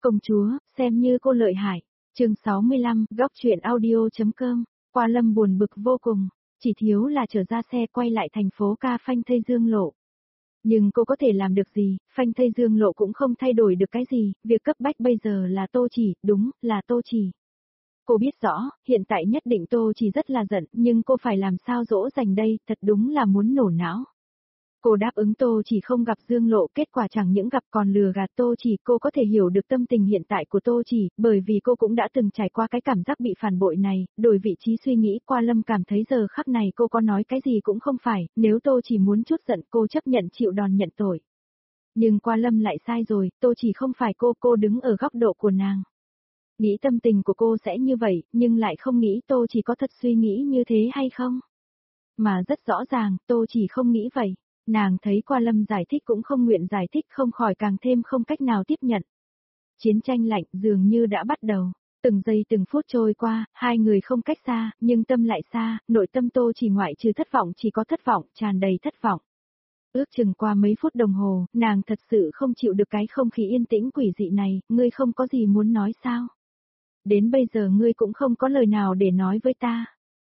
Công chúa, xem như cô lợi hại. Chương 65, góc truyện audio.com. Qua Lâm buồn bực vô cùng, chỉ thiếu là trở ra xe quay lại thành phố ca phanh thây dương lộ. Nhưng cô có thể làm được gì, phanh thây dương lộ cũng không thay đổi được cái gì, việc cấp bách bây giờ là Tô Chỉ, đúng, là Tô Chỉ. Cô biết rõ, hiện tại nhất định Tô Chỉ rất là giận, nhưng cô phải làm sao dỗ dành đây, thật đúng là muốn nổ não. Cô đáp ứng Tô Chỉ không gặp Dương Lộ, kết quả chẳng những gặp còn lừa gạt Tô Chỉ. Cô có thể hiểu được tâm tình hiện tại của Tô Chỉ, bởi vì cô cũng đã từng trải qua cái cảm giác bị phản bội này, đổi vị trí suy nghĩ. Qua Lâm cảm thấy giờ khắc này cô có nói cái gì cũng không phải, nếu Tô Chỉ muốn chút giận cô chấp nhận chịu đòn nhận tội. Nhưng Qua Lâm lại sai rồi, Tô Chỉ không phải cô đứng ở góc độ của nàng. Nghĩ tâm tình của cô sẽ như vậy, nhưng lại không nghĩ Tô Chỉ có thật suy nghĩ như thế hay không. Mà rất rõ ràng, Tô Chỉ không nghĩ vậy. Nàng thấy Qua Lâm giải thích cũng không nguyện giải thích, không khỏi càng thêm không cách nào tiếp nhận. Chiến tranh lạnh dường như đã bắt đầu, từng giây từng phút trôi qua, hai người không cách xa, nhưng tâm lại xa, nội tâm Tô Chỉ ngoại trừ thất vọng chỉ có thất vọng, tràn đầy thất vọng. Ước chừng qua mấy phút đồng hồ, nàng thật sự không chịu được cái không khí yên tĩnh quỷ dị này, ngươi không có gì muốn nói sao? Đến bây giờ ngươi cũng không có lời nào để nói với ta.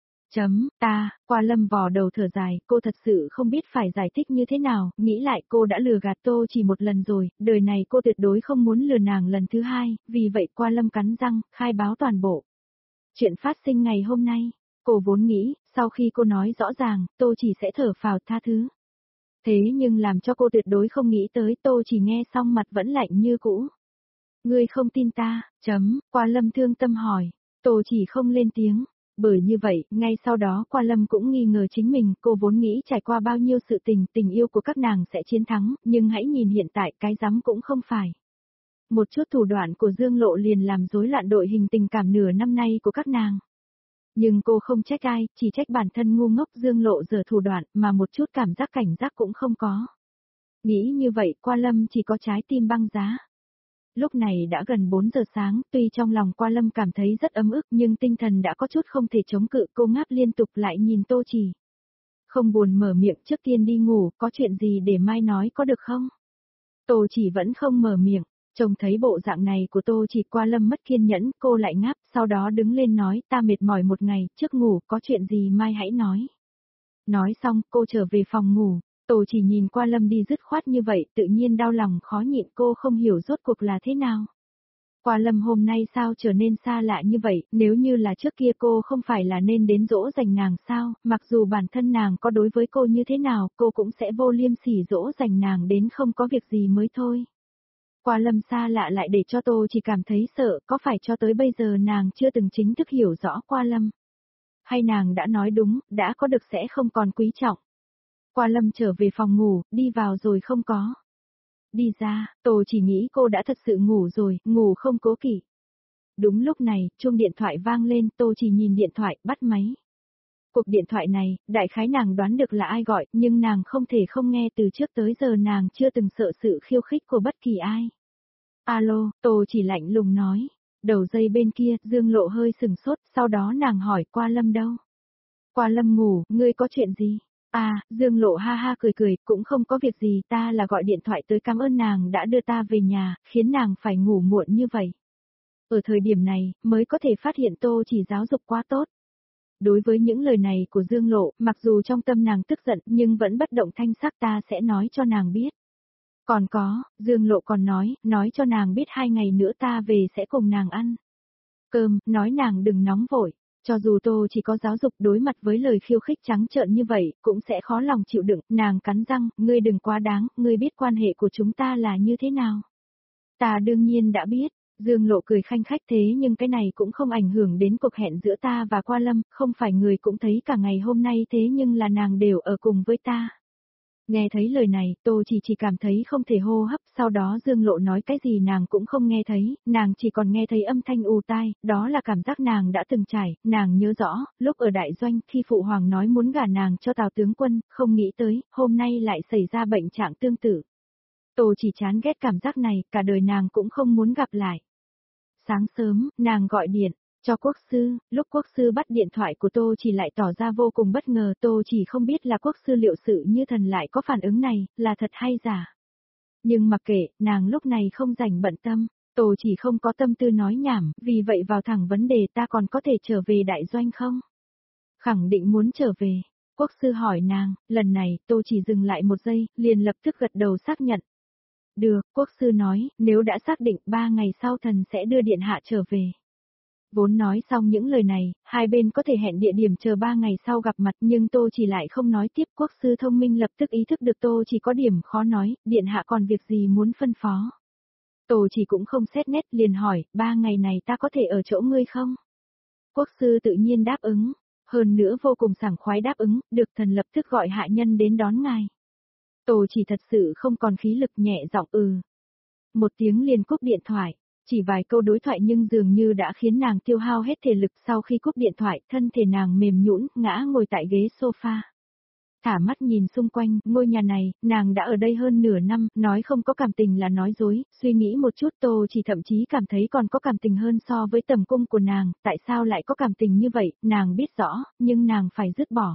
Qua Lâm vò đầu thở dài, cô thật sự không biết phải giải thích như thế nào, nghĩ lại cô đã lừa gạt Tô Chỉ một lần rồi, đời này cô tuyệt đối không muốn lừa nàng lần thứ hai, vì vậy Qua Lâm cắn răng, khai báo toàn bộ. Chuyện phát sinh ngày hôm nay, cô vốn nghĩ, sau khi cô nói rõ ràng, Tô Chỉ sẽ thở phào tha thứ. Thế nhưng làm cho cô tuyệt đối không nghĩ tới, Tô Chỉ nghe xong mặt vẫn lạnh như cũ. Ngươi không tin ta, Qua Lâm thương tâm hỏi, Tô Chỉ không lên tiếng. Bởi như vậy, ngay sau đó Qua Lâm cũng nghi ngờ chính mình, cô vốn nghĩ trải qua bao nhiêu sự tình yêu của các nàng sẽ chiến thắng, nhưng hãy nhìn hiện tại cái rắm cũng không phải. Một chút thủ đoạn của Dương Lộ liền làm rối loạn đội hình tình cảm nửa năm nay của các nàng. Nhưng cô không trách ai, chỉ trách bản thân ngu ngốc. Dương Lộ giở thủ đoạn mà một chút cảm giác cảnh giác cũng không có. Nghĩ như vậy Qua Lâm chỉ có trái tim băng giá. Lúc này đã gần 4 giờ sáng, tuy trong lòng Qua Lâm cảm thấy rất ấm ức nhưng tinh thần đã có chút không thể chống cự, cô ngáp liên tục lại nhìn Tô Chỉ. Không buồn mở miệng, trước tiên đi ngủ, có chuyện gì để mai nói có được không? Tô Chỉ vẫn không mở miệng, trông thấy bộ dạng này của Tô Chỉ Qua Lâm mất kiên nhẫn, cô lại ngáp, sau đó đứng lên nói, ta mệt mỏi một ngày, trước ngủ, có chuyện gì mai hãy nói. Nói xong, cô trở về phòng ngủ. Tô Chỉ nhìn Qua Lâm đi dứt khoát như vậy, tự nhiên đau lòng khó nhịn, cô không hiểu rốt cuộc là thế nào. Qua Lâm hôm nay sao trở nên xa lạ như vậy, nếu như là trước kia cô không phải là nên đến dỗ dành nàng sao, mặc dù bản thân nàng có đối với cô như thế nào, cô cũng sẽ vô liêm sỉ dỗ dành nàng đến không có việc gì mới thôi. Qua Lâm xa lạ lại để cho Tô Chỉ cảm thấy sợ, có phải cho tới bây giờ nàng chưa từng chính thức hiểu rõ Qua Lâm? Hay nàng đã nói đúng, đã có được sẽ không còn quý trọng? Qua Lâm trở về phòng ngủ, đi vào rồi không có. Đi ra, Tô Chỉ nghĩ cô đã thật sự ngủ rồi, ngủ không cố kỵ. Đúng lúc này, chuông điện thoại vang lên, Tô Chỉ nhìn điện thoại, bắt máy. Cuộc điện thoại này, đại khái nàng đoán được là ai gọi, nhưng nàng không thể không nghe, từ trước tới giờ nàng chưa từng sợ sự khiêu khích của bất kỳ ai. Alo, Tô Chỉ lạnh lùng nói. Đầu dây bên kia, Dương Lộ hơi sừng sốt, sau đó nàng hỏi Qua Lâm đâu? Qua Lâm ngủ, ngươi có chuyện gì? Dương Lộ ha ha cười, cũng không có việc gì, ta là gọi điện thoại tới cảm ơn nàng đã đưa ta về nhà, khiến nàng phải ngủ muộn như vậy. Ở thời điểm này, mới có thể phát hiện Tô Chỉ giáo dục quá tốt. Đối với những lời này của Dương Lộ, mặc dù trong tâm nàng tức giận nhưng vẫn bất động thanh sắc, ta sẽ nói cho nàng biết. Còn có, Dương Lộ còn nói cho nàng biết 2 ngày nữa ta về sẽ cùng nàng ăn cơm, nói nàng đừng nóng vội. Cho dù Tô Chỉ có giáo dục đối mặt với lời khiêu khích trắng trợn như vậy, cũng sẽ khó lòng chịu đựng, nàng cắn răng, ngươi đừng quá đáng, ngươi biết quan hệ của chúng ta là như thế nào. Ta đương nhiên đã biết, Dương Lộ cười khanh khách, thế nhưng cái này cũng không ảnh hưởng đến cuộc hẹn giữa ta và Qua Lâm, không phải người cũng thấy cả ngày hôm nay thế nhưng là nàng đều ở cùng với ta. Nghe thấy lời này, Tô chỉ cảm thấy không thể hô hấp, sau đó Dương Lộ nói cái gì nàng cũng không nghe thấy, nàng chỉ còn nghe thấy âm thanh ù tai, đó là cảm giác nàng đã từng trải, nàng nhớ rõ, lúc ở đại doanh, khi Phụ Hoàng nói muốn gả nàng cho Tào tướng quân, không nghĩ tới, hôm nay lại xảy ra bệnh trạng tương tự. Tô chỉ chán ghét cảm giác này, cả đời nàng cũng không muốn gặp lại. Sáng sớm, nàng gọi điện cho Quốc sư, lúc Quốc sư bắt điện thoại của Tô chỉ lại tỏ ra vô cùng bất ngờ, Tô chỉ không biết là Quốc sư liệu sự như thần lại có phản ứng này, là thật hay giả. Nhưng mặc kệ, nàng lúc này không rảnh bận tâm, Tô chỉ không có tâm tư nói nhảm, vì vậy vào thẳng vấn đề ta còn có thể trở về đại doanh không? Khẳng định muốn trở về. Quốc sư hỏi nàng, lần này Tô chỉ dừng lại một giây, liền lập tức gật đầu xác nhận. Được, quốc sư nói, nếu đã xác định 3 ngày sau thần sẽ đưa điện hạ trở về. Vốn nói xong những lời này, hai bên có thể hẹn địa điểm chờ 3 ngày sau gặp mặt nhưng Tô chỉ lại không nói tiếp. Quốc sư thông minh lập tức ý thức được Tô chỉ có điểm khó nói, điện hạ còn việc gì muốn phân phó. Tô chỉ cũng không xét nét liền hỏi, 3 ngày này ta có thể ở chỗ ngươi không? Quốc sư tự nhiên đáp ứng, hơn nữa vô cùng sảng khoái đáp ứng, được thần lập tức gọi hạ nhân đến đón ngài. Tô chỉ thật sự không còn khí lực nhẹ giọng một tiếng liền cúp điện thoại. Chỉ vài câu đối thoại nhưng dường như đã khiến nàng tiêu hao hết thể lực. Sau khi cúp điện thoại, thân thể nàng mềm nhũn, ngã ngồi tại ghế sofa. Thả mắt nhìn xung quanh, ngôi nhà này, nàng đã ở đây hơn nửa năm, nói không có cảm tình là nói dối, suy nghĩ một chút Tô chỉ thậm chí cảm thấy còn có cảm tình hơn so với tầm cung của nàng, tại sao lại có cảm tình như vậy, nàng biết rõ, nhưng nàng phải dứt bỏ.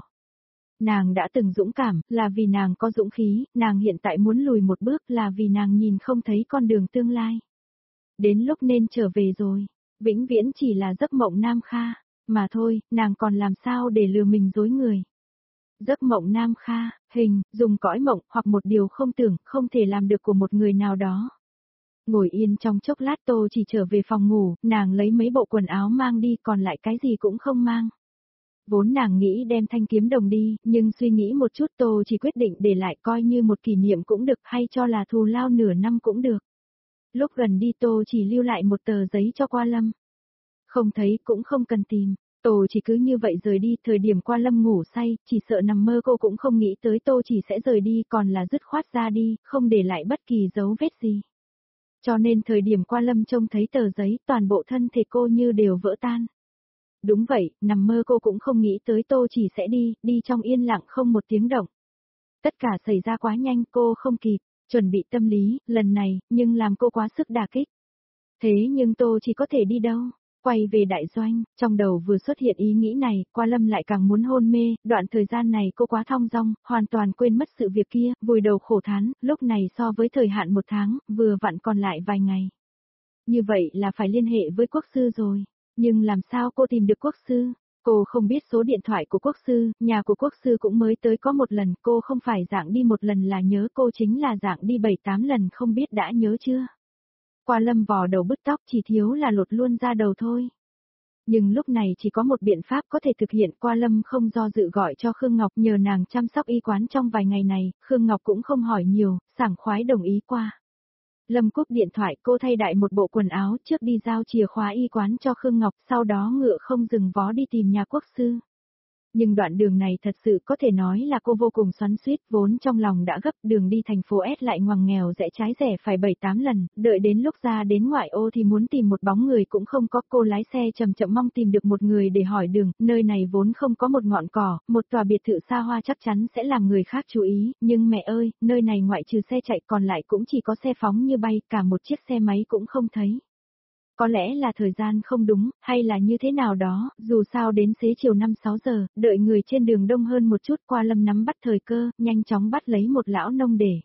Nàng đã từng dũng cảm, là vì nàng có dũng khí, nàng hiện tại muốn lùi một bước là vì nàng nhìn không thấy con đường tương lai. Đến lúc nên trở về rồi, vĩnh viễn chỉ là giấc mộng Nam Kha, mà thôi, nàng còn làm sao để lừa mình dối người. Giấc mộng Nam Kha, hình, dùng cõi mộng hoặc một điều không tưởng, không thể làm được của một người nào đó. Ngồi yên trong chốc lát Tô chỉ trở về phòng ngủ, nàng lấy mấy bộ quần áo mang đi còn lại cái gì cũng không mang. Vốn nàng nghĩ đem thanh kiếm đồng đi, nhưng suy nghĩ một chút Tô chỉ quyết định để lại coi như một kỷ niệm cũng được hay cho là thù lao nửa năm cũng được. Lúc gần đi Tô chỉ lưu lại một tờ giấy cho Qua Lâm. Không thấy cũng không cần tìm, Tô chỉ cứ như vậy rời đi, thời điểm Qua Lâm ngủ say, chỉ sợ nằm mơ cô cũng không nghĩ tới Tô chỉ sẽ rời đi còn là dứt khoát ra đi, không để lại bất kỳ dấu vết gì. Cho nên thời điểm Qua Lâm trông thấy tờ giấy toàn bộ thân thể cô như đều vỡ tan. Đúng vậy, nằm mơ cô cũng không nghĩ tới Tô chỉ sẽ đi trong yên lặng không một tiếng động. Tất cả xảy ra quá nhanh cô không kịp, chuẩn bị tâm lý, lần này, nhưng làm cô quá sức đả kích. Thế nhưng Tô chỉ có thể đi đâu? Quay về đại doanh, trong đầu vừa xuất hiện ý nghĩ này, Qua Lâm lại càng muốn hôn mê, đoạn thời gian này cô quá thong dong, hoàn toàn quên mất sự việc kia, vùi đầu khổ thán, lúc này so với thời hạn 1 tháng, vừa vặn còn lại vài ngày. Như vậy là phải liên hệ với quốc sư rồi, nhưng làm sao cô tìm được quốc sư? Cô không biết số điện thoại của quốc sư, nhà của quốc sư cũng mới tới có 1 lần, cô không phải dạng đi 1 lần là nhớ, cô chính là dạng đi 7-8 lần không biết đã nhớ chưa? Qua Lâm vò đầu bứt tóc, chỉ thiếu là lột luôn ra đầu thôi. Nhưng lúc này chỉ có một biện pháp có thể thực hiện. Qua Lâm không do dự gọi cho Khương Ngọc nhờ nàng chăm sóc y quán trong vài ngày này, Khương Ngọc cũng không hỏi nhiều, sảng khoái đồng ý qua. Lâm cúp điện thoại, cô thay đại một bộ quần áo trước đi giao chìa khóa y quán cho Khương Ngọc, sau đó ngựa không dừng vó đi tìm nhà quốc sư. Nhưng đoạn đường này thật sự có thể nói là cô vô cùng xoắn xuýt, vốn trong lòng đã gấp, đường đi thành phố S lại ngoằng nghèo rẽ trái rẽ phải 7-8 lần, đợi đến lúc ra đến ngoại ô thì muốn tìm một bóng người cũng không có, cô lái xe chậm chậm mong tìm được một người để hỏi đường, nơi này vốn không có một ngọn cỏ, một tòa biệt thự xa hoa chắc chắn sẽ làm người khác chú ý, nhưng mẹ ơi, nơi này ngoại trừ xe chạy còn lại cũng chỉ có xe phóng như bay, cả một chiếc xe máy cũng không thấy. Có lẽ là thời gian không đúng, hay là như thế nào đó, dù sao đến xế chiều 5-6 giờ, đợi người trên đường đông hơn một chút. Qua Lâm nắm bắt thời cơ, nhanh chóng bắt lấy một lão nông để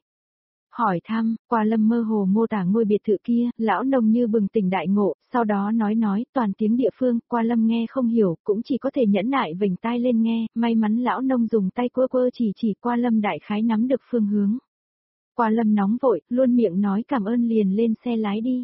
hỏi thăm. Qua Lâm mơ hồ mô tả ngôi biệt thự kia, lão nông như bừng tỉnh đại ngộ, sau đó nói toàn tiếng địa phương. Qua Lâm nghe không hiểu, cũng chỉ có thể nhẫn nại vểnh tai lên nghe, may mắn lão nông dùng tay quơ chỉ Qua Lâm đại khái nắm được phương hướng. Qua Lâm nóng vội, luôn miệng nói cảm ơn liền lên xe lái đi.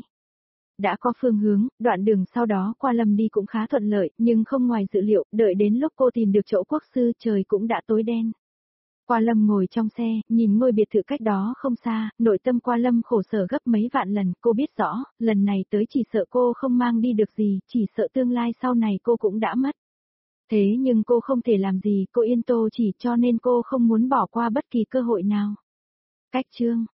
Đã có phương hướng, đoạn đường sau đó Qua Lâm đi cũng khá thuận lợi, nhưng không ngoài dự liệu, đợi đến lúc cô tìm được chỗ quốc sư trời cũng đã tối đen. Qua Lâm ngồi trong xe, nhìn ngôi biệt thự cách đó không xa, nội tâm Qua Lâm khổ sở gấp mấy vạn lần, cô biết rõ, lần này tới chỉ sợ cô không mang đi được gì, chỉ sợ tương lai sau này cô cũng đã mất. Thế nhưng cô không thể làm gì, cô yên Tô chỉ cho nên cô không muốn bỏ qua bất kỳ cơ hội nào. Cách chương